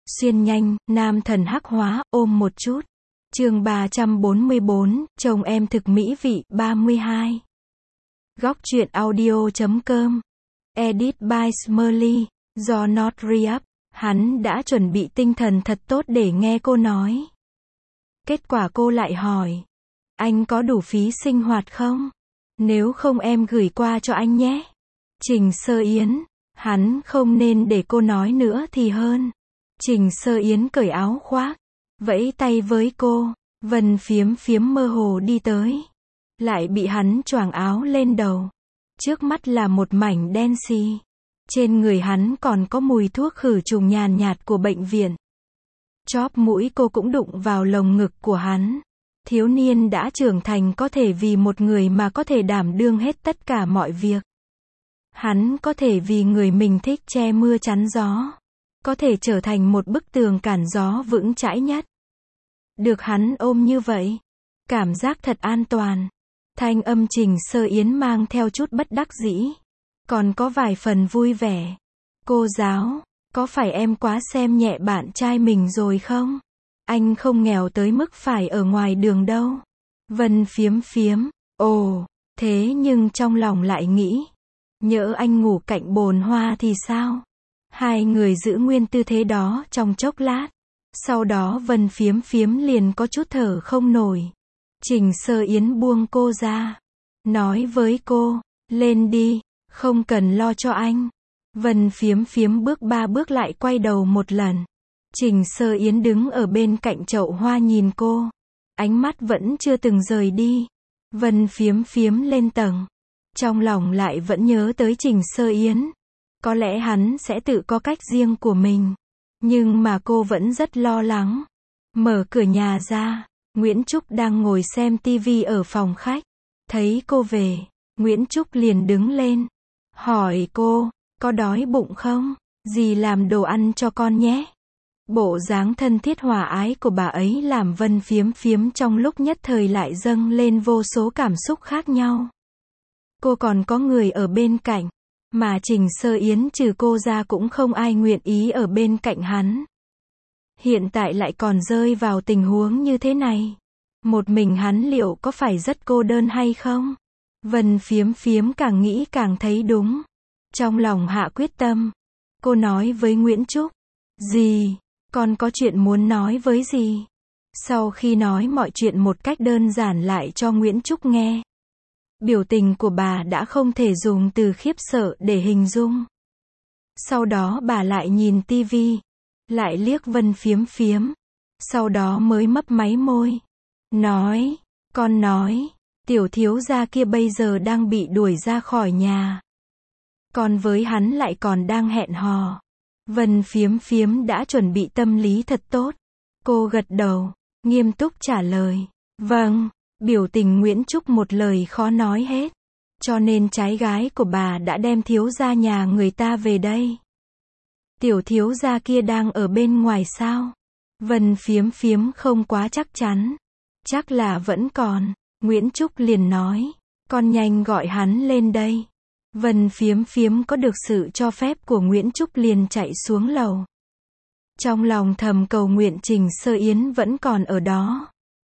Xuyên nhanh, nam thần hắc hóa, ôm một chút. Chương 344, chồng em thực mỹ vị, 32. Góc truyện audio.com. Edit by Smurly. Do Not Re-up. Hắn đã chuẩn bị tinh thần thật tốt để nghe cô nói. Kết quả cô lại hỏi. Anh có đủ phí sinh hoạt không? Nếu không em gửi qua cho anh nhé. Trình Sơ Yến. Hắn không nên để cô nói nữa thì hơn. Trình Sơ Yến cởi áo khoác, vẫy tay với cô. Vân Phiếm Phiếm mơ hồ đi tới, lại bị hắn choàng áo lên đầu. Trước mắt là một mảnh đen xì. Trên người hắn còn có mùi thuốc khử trùng nhàn nhạt của bệnh viện. Chóp mũi cô cũng đụng vào lồng ngực của hắn. Thiếu niên đã trưởng thành có thể vì một người mà có thể đảm đương hết tất cả mọi việc. Hắn có thể vì người mình thích che mưa chắn gió. Có thể trở thành một bức tường cản gió vững chãi nhất. Được hắn ôm như vậy, cảm giác thật an toàn. Thanh âm Trình Sơ Yến mang theo chút bất đắc dĩ, còn có vài phần vui vẻ. Cô giáo, có phải em quá xem nhẹ bạn trai mình rồi không? Anh không nghèo tới mức phải ở ngoài đường đâu. Vân Phiếm Phiếm, ồ, thế nhưng trong lòng lại nghĩ, nhỡ anh ngủ cạnh bồn hoa thì sao? Hai người giữ nguyên tư thế đó trong chốc lát. Sau đó Vân Phiếm Phiếm liền có chút thở không nổi. Trình Sơ Yến buông cô ra, nói với cô, lên đi, không cần lo cho anh. Vân Phiếm Phiếm bước 3 bước lại quay đầu một lần. Trình Sơ Yến đứng ở bên cạnh chậu hoa nhìn cô. Ánh mắt vẫn chưa từng rời đi. Vân Phiếm Phiếm lên tầng. Trong lòng lại vẫn nhớ tới Trình Sơ Yến. Có lẽ hắn sẽ tự có cách riêng của mình. Nhưng mà cô vẫn rất lo lắng. Mở cửa nhà ra, Nguyễn Trúc đang ngồi xem tivi ở phòng khách. Thấy cô về, Nguyễn Trúc liền đứng lên. Hỏi cô, có đói bụng không? Dì làm đồ ăn cho con nhé. Bộ dáng thân thiết hòa ái của bà ấy làm Vân Phiếm Phiếm trong lúc nhất thời lại dâng lên vô số cảm xúc khác nhau. Cô còn có người ở bên cạnh. Mà Trình Sơ Yến trừ cô ra cũng không ai nguyện ý ở bên cạnh hắn. Hiện tại lại còn rơi vào tình huống như thế này. Một mình hắn liệu có phải rất cô đơn hay không? Vân Phiếm Phiếm càng nghĩ càng thấy đúng. Trong lòng hạ quyết tâm. Cô nói với Nguyễn Trúc. Dì, con có chuyện muốn nói với dì. Sau khi nói mọi chuyện một cách đơn giản lại cho Nguyễn Trúc nghe. Biểu tình của bà đã không thể dùng từ khiếp sợ để hình dung. Sau đó bà lại nhìn tivi, lại liếc Vân Phiếm Phiếm, sau đó mới mấp máy môi. Nói, con nói, tiểu thiếu gia kia bây giờ đang bị đuổi ra khỏi nhà. Còn với hắn lại còn đang hẹn hò. Vân Phiếm Phiếm đã chuẩn bị tâm lý thật tốt. Cô gật đầu, nghiêm túc trả lời. Vâng. Biểu tình Nguyễn Trúc một lời khó nói hết. Cho nên trái gái của bà đã đem thiếu gia nhà người ta về đây. Tiểu thiếu gia kia đang ở bên ngoài sao? Vân Phiếm Phiếm không quá chắc chắn. Chắc là vẫn còn. Nguyễn Trúc liền nói. Con nhanh gọi hắn lên đây. Vân Phiếm Phiếm có được sự cho phép của Nguyễn Trúc liền chạy xuống lầu. Trong lòng thầm cầu nguyện Trình Sơ Yến vẫn còn ở đó.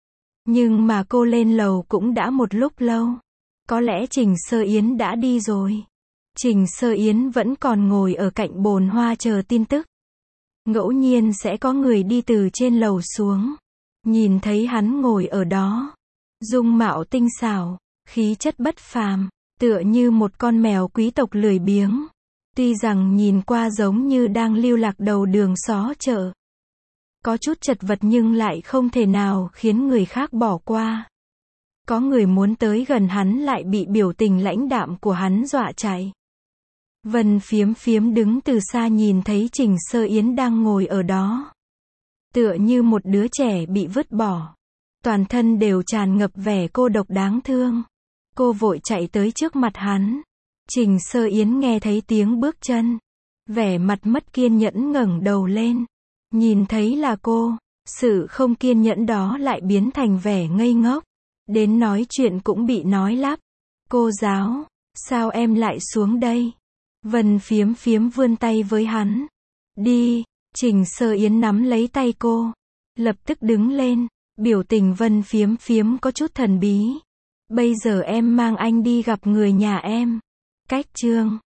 Nhưng mà cô lên lầu cũng đã một lúc lâu. Có lẽ Trình Sơ Yến đã đi rồi. Trình Sơ Yến vẫn còn ngồi ở cạnh bồn hoa chờ tin tức. Ngẫu nhiên sẽ có người đi từ trên lầu xuống. Nhìn thấy hắn ngồi ở đó. Dung mạo tinh xảo, khí chất bất phàm, tựa như một con mèo quý tộc lười biếng. Tuy rằng nhìn qua giống như đang lưu lạc đầu đường xó chợ. Có chút chật vật nhưng lại không thể nào khiến người khác bỏ qua. Có người muốn tới gần hắn lại bị biểu tình lãnh đạm của hắn dọa chạy. Vân Phiếm Phiếm đứng từ xa nhìn thấy Trình Sơ Yến đang ngồi ở đó. Tựa như một đứa trẻ bị vứt bỏ. Toàn thân đều tràn ngập vẻ cô độc đáng thương. Cô vội chạy tới trước mặt hắn. Trình Sơ Yến nghe thấy tiếng bước chân. Vẻ mặt mất kiên nhẫn ngẩng đầu lên. Nhìn thấy là cô, sự không kiên nhẫn đó lại biến thành vẻ ngây ngốc. Đến nói chuyện cũng bị nói lắp. Cô giáo, sao em lại xuống đây? Vân Phiếm Phiếm vươn tay với hắn. Đi, Trình Sơ Yến nắm lấy tay cô. Lập tức đứng lên. Biểu tình Vân Phiếm Phiếm có chút thần bí. Bây giờ em mang anh đi gặp người nhà em. Cách Trương.